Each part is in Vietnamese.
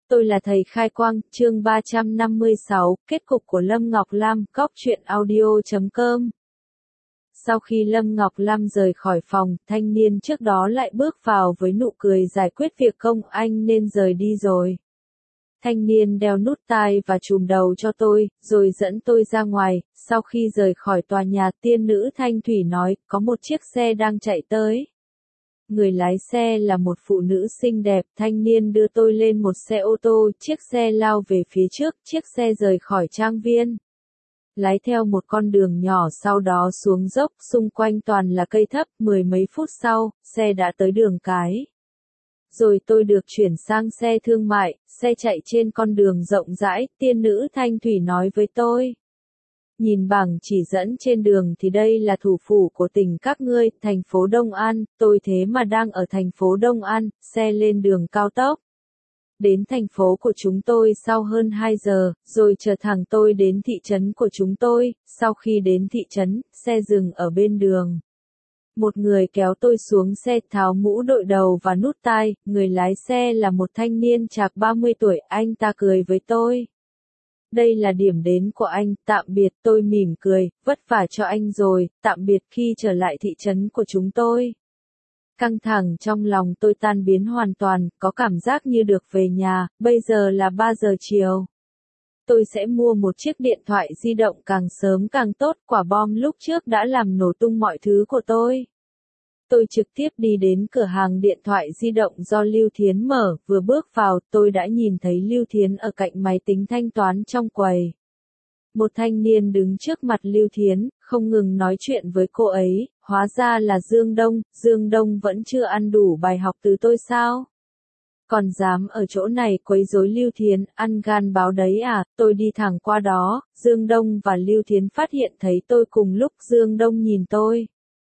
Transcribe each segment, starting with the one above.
Tôi là thầy Khai Quang, chương 356, kết cục của Lâm Ngọc Lam, Góc Chuyện Audio.com. Sau khi Lâm Ngọc Lam rời khỏi phòng, thanh niên trước đó lại bước vào với nụ cười giải quyết việc công, anh nên rời đi rồi. Thanh niên đeo nút tai và trùm đầu cho tôi, rồi dẫn tôi ra ngoài. Sau khi rời khỏi tòa nhà, tiên nữ Thanh Thủy nói, có một chiếc xe đang chạy tới. Người lái xe là một phụ nữ xinh đẹp, thanh niên đưa tôi lên một xe ô tô, chiếc xe lao về phía trước, chiếc xe rời khỏi trang viên. Lái theo một con đường nhỏ sau đó xuống dốc, xung quanh toàn là cây thấp, mười mấy phút sau, xe đã tới đường cái. Rồi tôi được chuyển sang xe thương mại, xe chạy trên con đường rộng rãi, tiên nữ Thanh Thủy nói với tôi. Nhìn bảng chỉ dẫn trên đường thì đây là thủ phủ của tỉnh các ngươi, thành phố Đông An, tôi thế mà đang ở thành phố Đông An, xe lên đường cao tốc. Đến thành phố của chúng tôi sau hơn 2 giờ, rồi chở thẳng tôi đến thị trấn của chúng tôi, sau khi đến thị trấn, xe dừng ở bên đường. Một người kéo tôi xuống xe tháo mũ đội đầu và nút tai, người lái xe là một thanh niên chạc 30 tuổi, anh ta cười với tôi. Đây là điểm đến của anh, tạm biệt, tôi mỉm cười, vất vả cho anh rồi, tạm biệt khi trở lại thị trấn của chúng tôi. Căng thẳng trong lòng tôi tan biến hoàn toàn, có cảm giác như được về nhà, bây giờ là 3 giờ chiều. Tôi sẽ mua một chiếc điện thoại di động càng sớm càng tốt, quả bom lúc trước đã làm nổ tung mọi thứ của tôi. Tôi trực tiếp đi đến cửa hàng điện thoại di động do Lưu Thiến mở, vừa bước vào, tôi đã nhìn thấy Lưu Thiến ở cạnh máy tính thanh toán trong quầy. Một thanh niên đứng trước mặt Lưu Thiến, không ngừng nói chuyện với cô ấy, hóa ra là Dương Đông vẫn chưa ăn đủ bài học từ tôi sao? Còn dám ở chỗ này quấy rối Lưu Thiến, ăn gan báo đấy à, tôi đi thẳng qua đó, Dương Đông và Lưu Thiến phát hiện thấy tôi cùng lúc, Dương Đông nhìn tôi.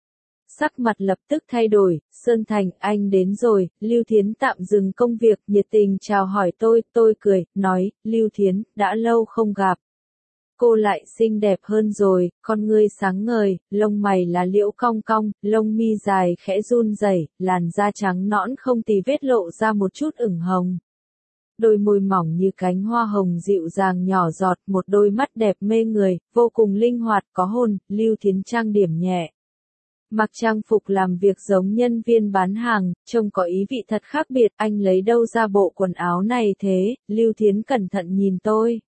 Sắc mặt lập tức thay đổi, Sơn Thành, anh đến rồi, Lưu Thiến tạm dừng công việc, nhiệt tình chào hỏi tôi cười, nói, Lưu Thiến, đã lâu không gặp. Cô lại xinh đẹp hơn rồi, con ngươi sáng ngời, lông mày lá liễu cong cong, lông mi dài khẽ run rẩy, làn da trắng nõn không tì vết lộ ra một chút ửng hồng. Đôi môi mỏng như cánh hoa hồng dịu dàng nhỏ giọt, một đôi mắt đẹp mê người, vô cùng linh hoạt, có hồn, Lưu Thiến trang điểm nhẹ. Mặc trang phục làm việc giống nhân viên bán hàng, trông có ý vị thật khác biệt, anh lấy đâu ra bộ quần áo này thế, Lưu Thiến cẩn thận nhìn tôi.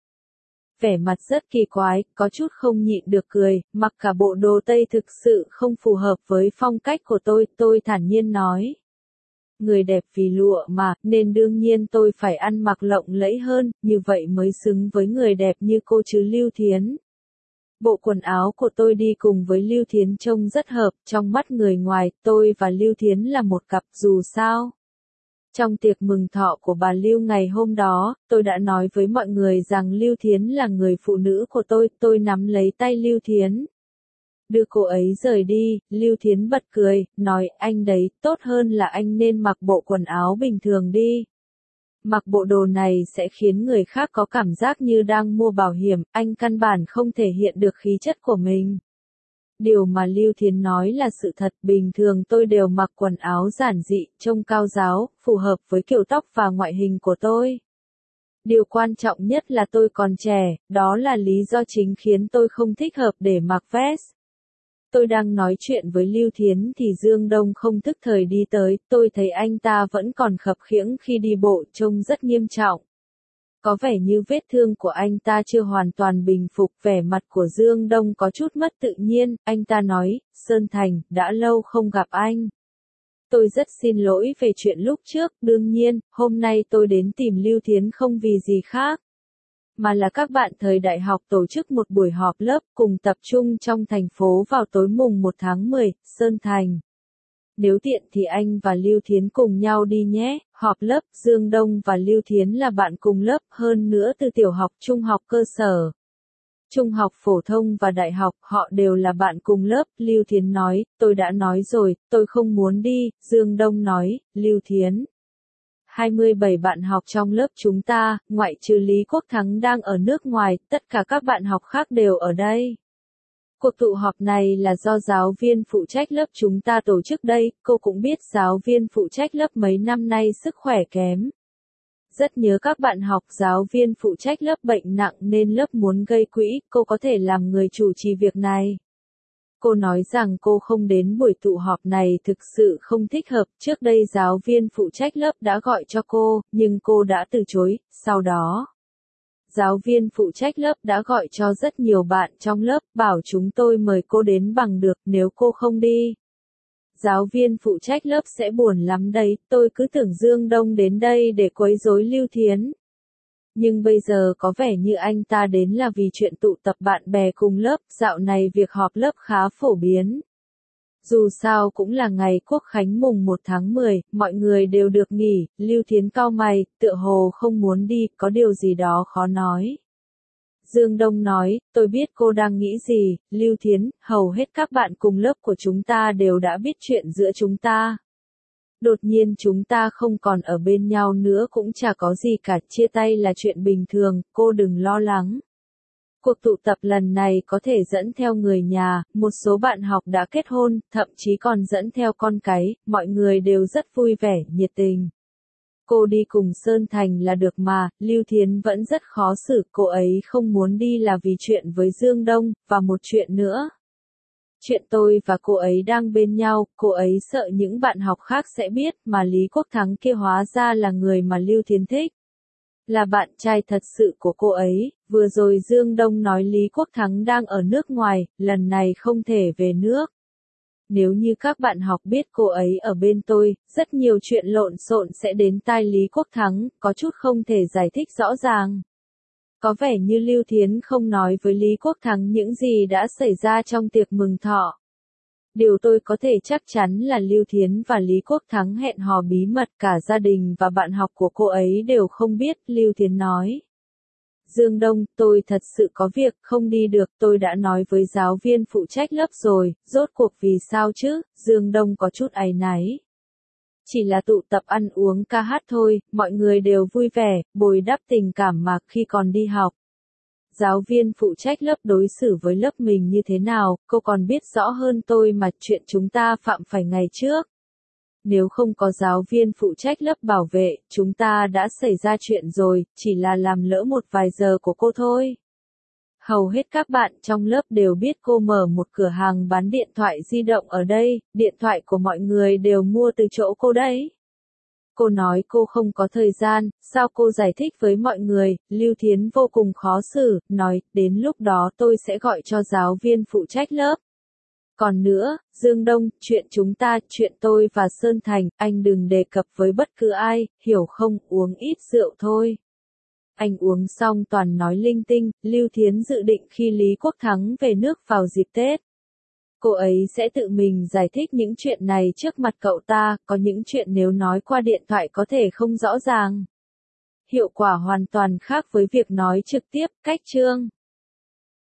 Vẻ mặt rất kỳ quái, có chút không nhịn được cười, mặc cả bộ đồ Tây thực sự không phù hợp với phong cách của tôi thản nhiên nói. Người đẹp vì lụa mà, nên đương nhiên tôi phải ăn mặc lộng lẫy hơn, như vậy mới xứng với người đẹp như cô chứ Lưu Thiến. Bộ quần áo của tôi đi cùng với Lưu Thiến trông rất hợp, trong mắt người ngoài, tôi và Lưu Thiến là một cặp dù sao. Trong tiệc mừng thọ của bà Lưu ngày hôm đó, tôi đã nói với mọi người rằng Lưu Thiến là người phụ nữ của tôi nắm lấy tay Lưu Thiến. Đưa cô ấy rời đi, Lưu Thiến bật cười, nói, anh đấy, tốt hơn là anh nên mặc bộ quần áo bình thường đi. Mặc bộ đồ này sẽ khiến người khác có cảm giác như đang mua bảo hiểm, anh căn bản không thể hiện được khí chất của mình. Điều mà Lưu Thiến nói là sự thật, bình thường tôi đều mặc quần áo giản dị, trông cao ráo, phù hợp với kiểu tóc và ngoại hình của tôi. Điều quan trọng nhất là tôi còn trẻ, đó là lý do chính khiến tôi không thích hợp để mặc vest. Tôi đang nói chuyện với Lưu Thiến thì Dương Đông không thức thời đi tới, tôi thấy anh ta vẫn còn khập khiễng khi đi bộ, trông rất nghiêm trọng. Có vẻ như vết thương của anh ta chưa hoàn toàn bình phục, vẻ mặt của Dương Đông có chút mất tự nhiên, anh ta nói, Sơn Thành, đã lâu không gặp anh. Tôi rất xin lỗi về chuyện lúc trước, đương nhiên, hôm nay tôi đến tìm Lưu Thiến không vì gì khác. Mà là các bạn thời đại học tổ chức một buổi họp lớp cùng tập trung trong thành phố vào tối mùng 1 tháng 10, Sơn Thành. Nếu tiện thì anh và Lưu Thiến cùng nhau đi nhé, họp lớp, Dương Đông và Lưu Thiến là bạn cùng lớp, hơn nữa từ tiểu học, trung học cơ sở, trung học phổ thông và đại học, họ đều là bạn cùng lớp, Lưu Thiến nói, tôi đã nói rồi, tôi không muốn đi, Dương Đông nói, Lưu Thiến. 27 bạn học trong lớp chúng ta, ngoại trừ Lý Quốc Thắng đang ở nước ngoài, tất cả các bạn học khác đều ở đây. Cuộc tụ họp này là do giáo viên phụ trách lớp chúng ta tổ chức đây, cô cũng biết giáo viên phụ trách lớp mấy năm nay sức khỏe kém. rất nhớ các bạn học, giáo viên phụ trách lớp bệnh nặng nên lớp muốn gây quỹ, cô có thể làm người chủ trì việc này. Cô nói rằng cô không đến buổi tụ họp này thực sự không thích hợp, trước đây giáo viên phụ trách lớp đã gọi cho cô, nhưng cô đã từ chối, sau đó. Giáo viên phụ trách lớp đã gọi cho rất nhiều bạn trong lớp, bảo chúng tôi mời cô đến bằng được, nếu cô không đi. Giáo viên phụ trách lớp sẽ buồn lắm đấy, tôi cứ tưởng Dương Đông đến đây để quấy rối Lưu Thiến. Nhưng bây giờ có vẻ như anh ta đến là vì chuyện tụ tập bạn bè cùng lớp, dạo này việc họp lớp khá phổ biến. Dù sao cũng là ngày Quốc khánh mùng 1 tháng 10, mọi người đều được nghỉ, Lưu Thiến cau mày, tựa hồ không muốn đi, có điều gì đó khó nói. Dương Đông nói, tôi biết cô đang nghĩ gì, Lưu Thiến, hầu hết các bạn cùng lớp của chúng ta đều đã biết chuyện giữa chúng ta. Đột nhiên chúng ta không còn ở bên nhau nữa cũng chả có gì cả, chia tay là chuyện bình thường, cô đừng lo lắng. Cuộc tụ tập lần này có thể dẫn theo người nhà, một số bạn học đã kết hôn, thậm chí còn dẫn theo con cái, mọi người đều rất vui vẻ, nhiệt tình. Cô đi cùng Sơn Thành là được mà, Lưu Thiến vẫn rất khó xử, cô ấy không muốn đi là vì chuyện với Dương Đông, và một chuyện nữa. Chuyện tôi và cô ấy đang bên nhau, cô ấy sợ những bạn học khác sẽ biết mà Lý Quốc Thắng kia hóa ra là người mà Lưu Thiến thích. Là bạn trai thật sự của cô ấy, vừa rồi Dương Đông nói Lý Quốc Thắng đang ở nước ngoài, lần này không thể về nước. Nếu như các bạn học biết cô ấy ở bên tôi, rất nhiều chuyện lộn xộn sẽ đến tai Lý Quốc Thắng, có chút không thể giải thích rõ ràng. Có vẻ như Lưu Thiến không nói với Lý Quốc Thắng những gì đã xảy ra trong tiệc mừng thọ. Điều tôi có thể chắc chắn là Lưu Thiến và Lý Quốc Thắng hẹn hò bí mật, cả gia đình và bạn học của cô ấy đều không biết, Lưu Thiến nói. Dương Đông, tôi thật sự có việc, không đi được, tôi đã nói với giáo viên phụ trách lớp rồi, rốt cuộc vì sao chứ, Dương Đông có chút áy náy. Chỉ là tụ tập ăn uống ca hát thôi, mọi người đều vui vẻ, bồi đắp tình cảm mà khi còn đi học. Giáo viên phụ trách lớp đối xử với lớp mình như thế nào, cô còn biết rõ hơn tôi mà, chuyện chúng ta phạm phải ngày trước. Nếu không có giáo viên phụ trách lớp bảo vệ, chúng ta đã xảy ra chuyện rồi, chỉ là làm lỡ một vài giờ của cô thôi. Hầu hết các bạn trong lớp đều biết cô mở một cửa hàng bán điện thoại di động ở đây, điện thoại của mọi người đều mua từ chỗ cô đấy. Cô nói cô không có thời gian, sao cô giải thích với mọi người, Lưu Thiến vô cùng khó xử, nói, đến lúc đó tôi sẽ gọi cho giáo viên phụ trách lớp. Còn nữa, Dương Đông, chuyện chúng ta, chuyện tôi và Sơn Thành, anh đừng đề cập với bất cứ ai, hiểu không, uống ít rượu thôi. Anh uống xong toàn nói linh tinh, Lưu Thiến dự định khi Lý Quốc Thắng về nước vào dịp Tết. Cô ấy sẽ tự mình giải thích những chuyện này trước mặt cậu ta, có những chuyện nếu nói qua điện thoại có thể không rõ ràng. Hiệu quả hoàn toàn khác với việc nói trực tiếp, cách chương.